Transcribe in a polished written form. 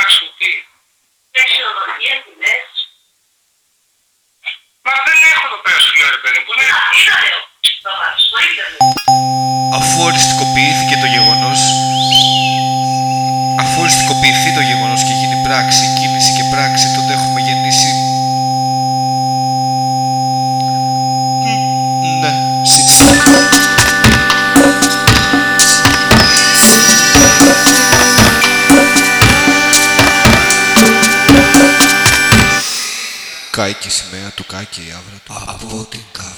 πράξουν τι? Εξοδογία τι λες? Μα δεν έχω εδώ πέρα σου λέω ρε παιδί μου. Τι να λέω, το βάζω στο ίντερνετ. Αφού οριστικοποιήθηκε το γεγονός, και γίνει πράξη, κίνηση και πράξη, τότε έχουμε γεννήσει. Ναι, κάει και η σημαία του, κάει και η άβρα του. Από την